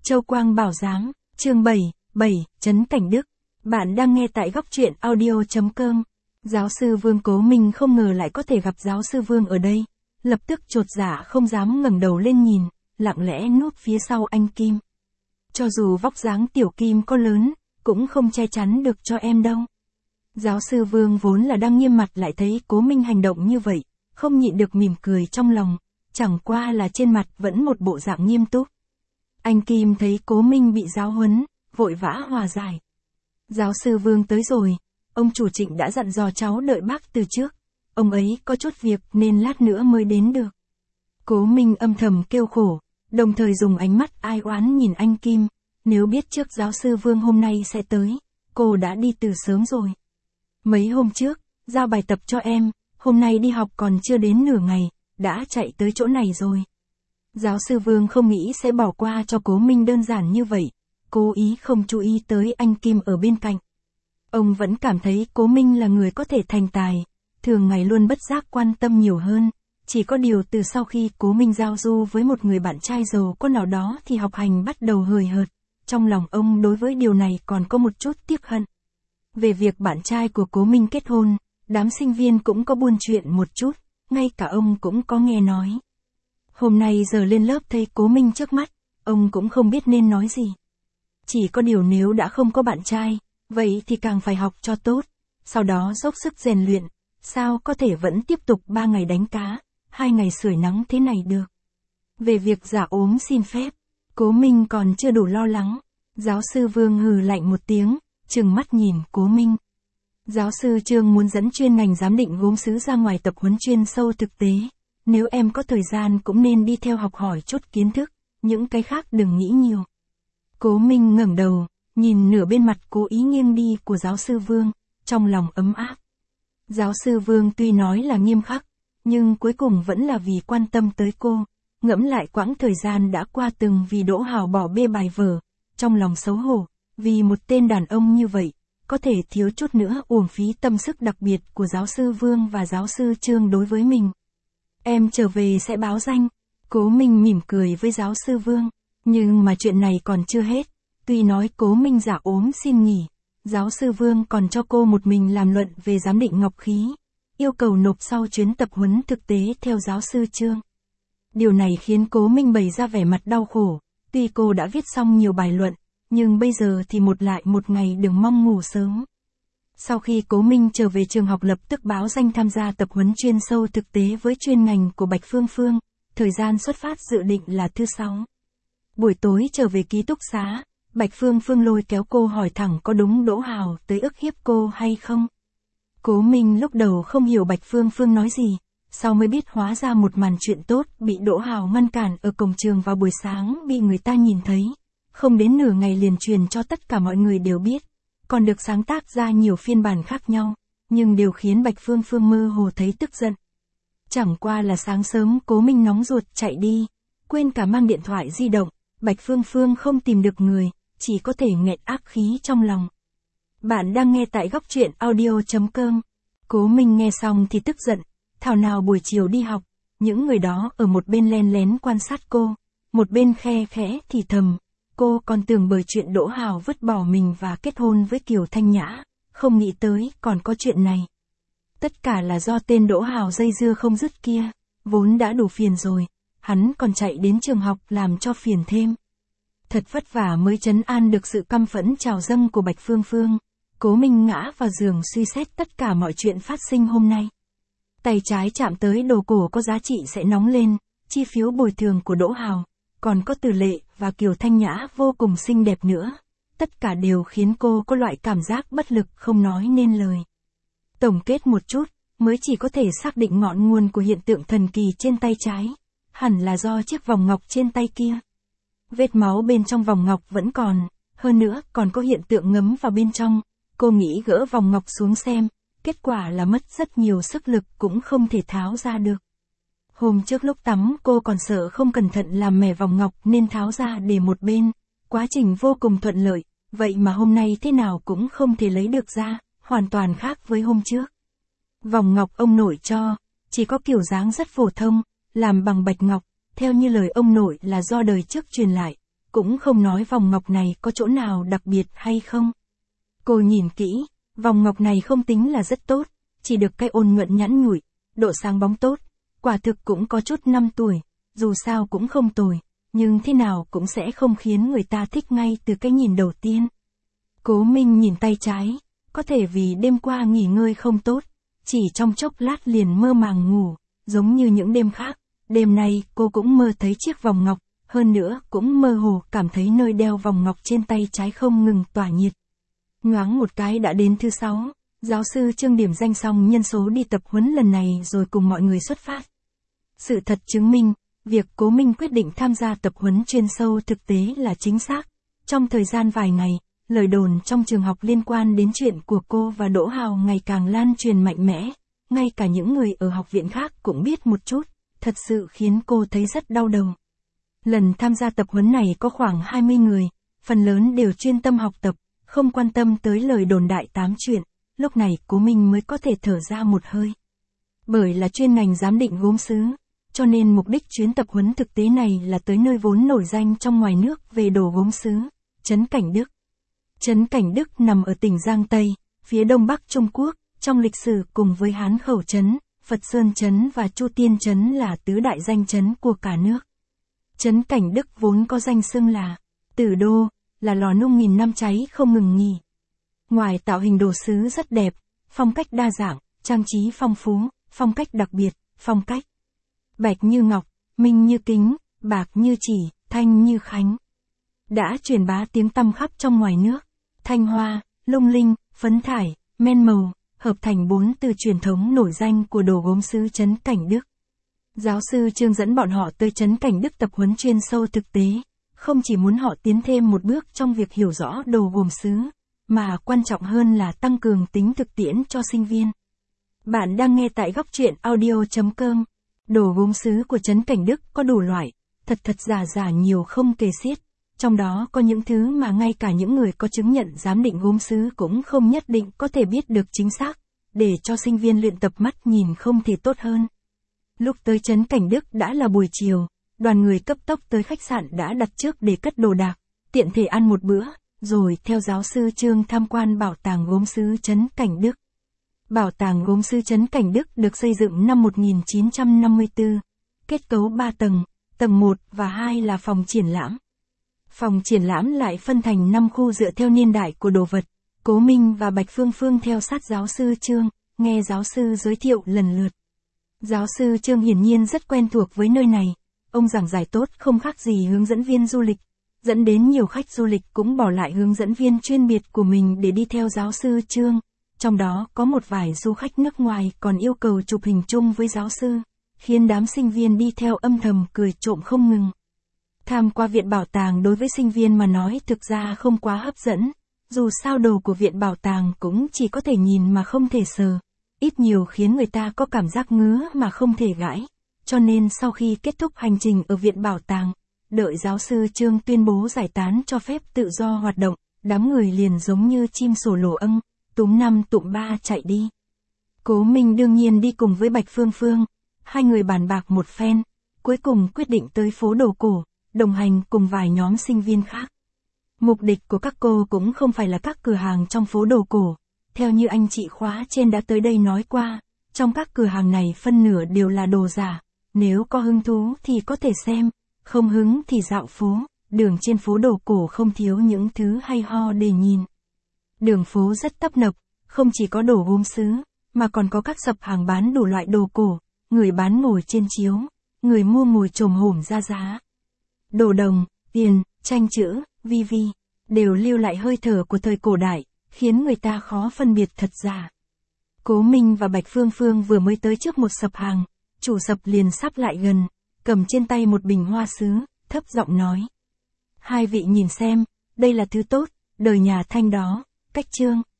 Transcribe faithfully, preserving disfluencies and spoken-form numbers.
Châu Quang Bảo Giám, chương bảy, bảy, Trấn Cảnh Đức. Bạn đang nghe tại góc truyện audio.com. Giáo sư Vương Cố Minh không ngờ lại có thể gặp giáo sư Vương ở đây. Lập tức chột dạ không dám ngẩng đầu lên nhìn, lặng lẽ núp phía sau anh Kim. Cho dù vóc dáng tiểu Kim có lớn, cũng không che chắn được cho em đâu. Giáo sư Vương vốn là đang nghiêm mặt lại thấy Cố Minh hành động như vậy, không nhịn được mỉm cười trong lòng, chẳng qua là trên mặt vẫn một bộ dạng nghiêm túc. Anh Kim thấy Cố Minh bị giáo huấn, vội vã hòa giải. Giáo sư Vương tới rồi, ông chủ Trịnh đã dặn dò cháu đợi bác từ trước, ông ấy có chút việc nên lát nữa mới đến được. Cố Minh âm thầm kêu khổ, đồng thời dùng ánh mắt ai oán nhìn anh Kim, nếu biết trước giáo sư Vương hôm nay sẽ tới, cô đã đi từ sớm rồi. Mấy hôm trước, giao bài tập cho em, hôm nay đi học còn chưa đến nửa ngày, đã chạy tới chỗ này rồi. Giáo sư Vương không nghĩ sẽ bỏ qua cho Cố Minh đơn giản như vậy, cố ý không chú ý tới anh Kim ở bên cạnh. Ông vẫn cảm thấy Cố Minh là người có thể thành tài, thường ngày luôn bất giác quan tâm nhiều hơn, chỉ có điều từ sau khi Cố Minh giao du với một người bạn trai giàu có nào đó thì học hành bắt đầu hời hợt, trong lòng ông đối với điều này còn có một chút tiếc hận. Về việc bạn trai của Cố Minh kết hôn, đám sinh viên cũng có buôn chuyện một chút, ngay cả ông cũng có nghe nói. Hôm nay giờ lên lớp thấy Cố Minh trước mắt, ông cũng không biết nên nói gì. Chỉ có điều nếu đã không có bạn trai, vậy thì càng phải học cho tốt, sau đó dốc sức rèn luyện, sao có thể vẫn tiếp tục ba ngày đánh cá, hai ngày sưởi nắng thế này được. Về việc giả ốm xin phép, Cố Minh còn chưa đủ lo lắng, giáo sư Vương hừ lạnh một tiếng, trừng mắt nhìn Cố Minh. Giáo sư Trương muốn dẫn chuyên ngành giám định gốm sứ ra ngoài tập huấn chuyên sâu thực tế. Nếu em có thời gian cũng nên đi theo học hỏi chút kiến thức, những cái khác đừng nghĩ nhiều. Cố Minh ngẩng đầu, nhìn nửa bên mặt cố ý nghiêng đi của giáo sư Vương, trong lòng ấm áp. Giáo sư Vương tuy nói là nghiêm khắc, nhưng cuối cùng vẫn là vì quan tâm tới cô, ngẫm lại quãng thời gian đã qua từng vì Đỗ Hào bỏ bê bài vở, trong lòng xấu hổ, vì một tên đàn ông như vậy, có thể thiếu chút nữa uổng phí tâm sức đặc biệt của giáo sư Vương và giáo sư Trương đối với mình. Em trở về sẽ báo danh. Cố Minh mỉm cười với giáo sư Vương, nhưng mà chuyện này còn chưa hết. Tuy nói Cố Minh giả ốm xin nghỉ, giáo sư Vương còn cho cô một mình làm luận về giám định ngọc khí, yêu cầu nộp sau chuyến tập huấn thực tế theo giáo sư Trương. Điều này khiến Cố Minh bày ra vẻ mặt đau khổ, tuy cô đã viết xong nhiều bài luận, nhưng bây giờ thì một lại một ngày đừng mong ngủ sớm. Sau khi Cố Minh trở về trường học lập tức báo danh tham gia tập huấn chuyên sâu thực tế với chuyên ngành của Bạch Phương Phương, thời gian xuất phát dự định là thứ sáu. Buổi tối trở về ký túc xá, Bạch Phương Phương lôi kéo cô hỏi thẳng có đúng Đỗ Hào tới ức hiếp cô hay không. Cố Minh lúc đầu không hiểu Bạch Phương Phương nói gì, sau mới biết hóa ra một màn chuyện tốt bị Đỗ Hào ngăn cản ở cổng trường vào buổi sáng bị người ta nhìn thấy, không đến nửa ngày liền truyền cho tất cả mọi người đều biết. Còn được sáng tác ra nhiều phiên bản khác nhau, nhưng đều khiến Bạch Phương Phương mơ hồ thấy tức giận. Chẳng qua là sáng sớm Cố Minh nóng ruột chạy đi, quên cả mang điện thoại di động, Bạch Phương Phương không tìm được người, chỉ có thể nghẹn ác khí trong lòng. Bạn đang nghe tại góc truyện audio.com. Cố Minh nghe xong thì tức giận, thảo nào buổi chiều đi học, những người đó ở một bên len lén quan sát cô, một bên khe khẽ thì thầm. Cô còn tưởng bởi chuyện Đỗ Hào vứt bỏ mình và kết hôn với Kiều Thanh Nhã, không nghĩ tới còn có chuyện này. Tất cả là do tên Đỗ Hào dây dưa không dứt kia, vốn đã đủ phiền rồi, hắn còn chạy đến trường học làm cho phiền thêm. Thật vất vả mới trấn an được sự căm phẫn trào dâng của Bạch Phương Phương, Cố Minh ngã vào giường suy xét tất cả mọi chuyện phát sinh hôm nay. Tay trái chạm tới đồ cổ có giá trị sẽ nóng lên, chi phiếu bồi thường của Đỗ Hào. Còn có Từ Lệ và Kiều Thanh Nhã vô cùng xinh đẹp nữa, tất cả đều khiến cô có loại cảm giác bất lực không nói nên lời. Tổng kết một chút, mới chỉ có thể xác định ngọn nguồn của hiện tượng thần kỳ trên tay trái, hẳn là do chiếc vòng ngọc trên tay kia. Vết máu bên trong vòng ngọc vẫn còn, hơn nữa còn có hiện tượng ngấm vào bên trong, cô nghĩ gỡ vòng ngọc xuống xem, kết quả là mất rất nhiều sức lực cũng không thể tháo ra được. Hôm trước lúc tắm cô còn sợ không cẩn thận làm mẻ vòng ngọc nên tháo ra để một bên, quá trình vô cùng thuận lợi, vậy mà hôm nay thế nào cũng không thể lấy được ra, hoàn toàn khác với hôm trước. Vòng ngọc ông nội cho, chỉ có kiểu dáng rất phổ thông, làm bằng bạch ngọc, theo như lời ông nội là do đời trước truyền lại, cũng không nói vòng ngọc này có chỗ nào đặc biệt hay không. Cô nhìn kỹ, vòng ngọc này không tính là rất tốt, chỉ được cái ôn nhuận nhẵn nhụi, độ sáng bóng tốt, quả thực cũng có chút năm tuổi, dù sao cũng không tồi, nhưng thế nào cũng sẽ không khiến người ta thích ngay từ cái nhìn đầu tiên. Cố Minh nhìn tay trái, có thể vì đêm qua nghỉ ngơi không tốt, chỉ trong chốc lát liền mơ màng ngủ, giống như những đêm khác, đêm nay cô cũng mơ thấy chiếc vòng ngọc, hơn nữa cũng mơ hồ cảm thấy nơi đeo vòng ngọc trên tay trái không ngừng tỏa nhiệt. Nhoáng một cái đã đến thứ sáu, giáo sư Trương điểm danh xong nhân số đi tập huấn lần này rồi cùng mọi người xuất phát. Sự thật chứng minh, việc Cố Minh quyết định tham gia tập huấn chuyên sâu thực tế là chính xác. Trong thời gian vài ngày, lời đồn trong trường học liên quan đến chuyện của cô và Đỗ Hào ngày càng lan truyền mạnh mẽ, ngay cả những người ở học viện khác cũng biết một chút, thật sự khiến cô thấy rất đau đầu. Lần tham gia tập huấn này có khoảng hai mươi người, phần lớn đều chuyên tâm học tập, không quan tâm tới lời đồn đại tám chuyện, lúc này Cố Minh mới có thể thở ra một hơi. Bởi là chuyên ngành giám định gốm sứ, cho nên mục đích chuyến tập huấn thực tế này là tới nơi vốn nổi danh trong ngoài nước về đồ gốm sứ, Trấn Cảnh Đức. Trấn Cảnh Đức nằm ở tỉnh Giang Tây, phía đông bắc Trung Quốc, trong lịch sử cùng với Hán Khẩu Trấn, Phật Sơn Trấn và Chu Tiên Trấn là tứ đại danh trấn của cả nước. Trấn Cảnh Đức vốn có danh xưng là Tử Đô, là lò nung nghìn năm cháy không ngừng nghỉ. Ngoài tạo hình đồ sứ rất đẹp, phong cách đa dạng, trang trí phong phú, phong cách đặc biệt, phong cách bạch như ngọc, minh như kính, bạc như chỉ, thanh như khánh. Đã truyền bá tiếng tăm khắp trong ngoài nước. Thanh hoa, lung linh, phấn thải, men màu, hợp thành bốn từ truyền thống nổi danh của đồ gốm sứ Trấn Cảnh Đức. Giáo sư Trương dẫn bọn họ tới Trấn Cảnh Đức tập huấn chuyên sâu thực tế, không chỉ muốn họ tiến thêm một bước trong việc hiểu rõ đồ gốm sứ, mà quan trọng hơn là tăng cường tính thực tiễn cho sinh viên. Bạn đang nghe tại góc truyện audio chấm com. Đồ gốm sứ của Trấn Cảnh Đức có đủ loại, thật thật giả giả nhiều không kể xiết. Trong đó có những thứ mà ngay cả những người có chứng nhận giám định gốm sứ cũng không nhất định có thể biết được chính xác, để cho sinh viên luyện tập mắt nhìn không thể tốt hơn. Lúc tới Trấn Cảnh Đức đã là buổi chiều, đoàn người cấp tốc tới khách sạn đã đặt trước để cất đồ đạc, tiện thể ăn một bữa, rồi theo giáo sư Trương tham quan bảo tàng gốm sứ Trấn Cảnh Đức. Bảo tàng gốm sứ Trấn Cảnh Đức được xây dựng năm một nghìn chín trăm năm mươi tư, kết cấu ba tầng, tầng một và hai là phòng triển lãm. Phòng triển lãm lại phân thành năm khu dựa theo niên đại của đồ vật. Cố Minh và Bạch Phương Phương theo sát giáo sư Trương, nghe giáo sư giới thiệu lần lượt. Giáo sư Trương hiển nhiên rất quen thuộc với nơi này, ông giảng giải tốt không khác gì hướng dẫn viên du lịch, dẫn đến nhiều khách du lịch cũng bỏ lại hướng dẫn viên chuyên biệt của mình để đi theo giáo sư Trương. Trong đó có một vài du khách nước ngoài còn yêu cầu chụp hình chung với giáo sư, khiến đám sinh viên đi theo âm thầm cười trộm không ngừng. Tham qua viện bảo tàng đối với sinh viên mà nói thực ra không quá hấp dẫn, dù sao đồ của viện bảo tàng cũng chỉ có thể nhìn mà không thể sờ, ít nhiều khiến người ta có cảm giác ngứa mà không thể gãi, cho nên sau khi kết thúc hành trình ở viện bảo tàng, đợi giáo sư Trương tuyên bố giải tán cho phép tự do hoạt động, đám người liền giống như chim sổ lổ âng, túm năm tụm ba chạy đi. Cố Minh đương nhiên đi cùng với Bạch Phương Phương, hai người bàn bạc một phen, cuối cùng quyết định tới phố đồ cổ, đồng hành cùng vài nhóm sinh viên khác. Mục đích của các cô cũng không phải là các cửa hàng trong phố đồ cổ, theo như anh chị khóa trên đã tới đây nói qua, trong các cửa hàng này phân nửa đều là đồ giả, nếu có hứng thú thì có thể xem, không hứng thì dạo phố, đường trên phố đồ cổ không thiếu những thứ hay ho để nhìn. Đường phố rất tấp nập, không chỉ có đồ gốm sứ, mà còn có các sập hàng bán đủ loại đồ cổ, người bán ngồi trên chiếu, người mua ngồi chồm hổm ra giá. Đồ đồng, tiền, tranh chữ, vi vi, đều lưu lại hơi thở của thời cổ đại, khiến người ta khó phân biệt thật giả. Cố Minh và Bạch Phương Phương vừa mới tới trước một sập hàng, chủ sập liền sắp lại gần, cầm trên tay một bình hoa sứ, thấp giọng nói. Hai vị nhìn xem, đây là thứ tốt, đời nhà Thanh đó, cách Trương.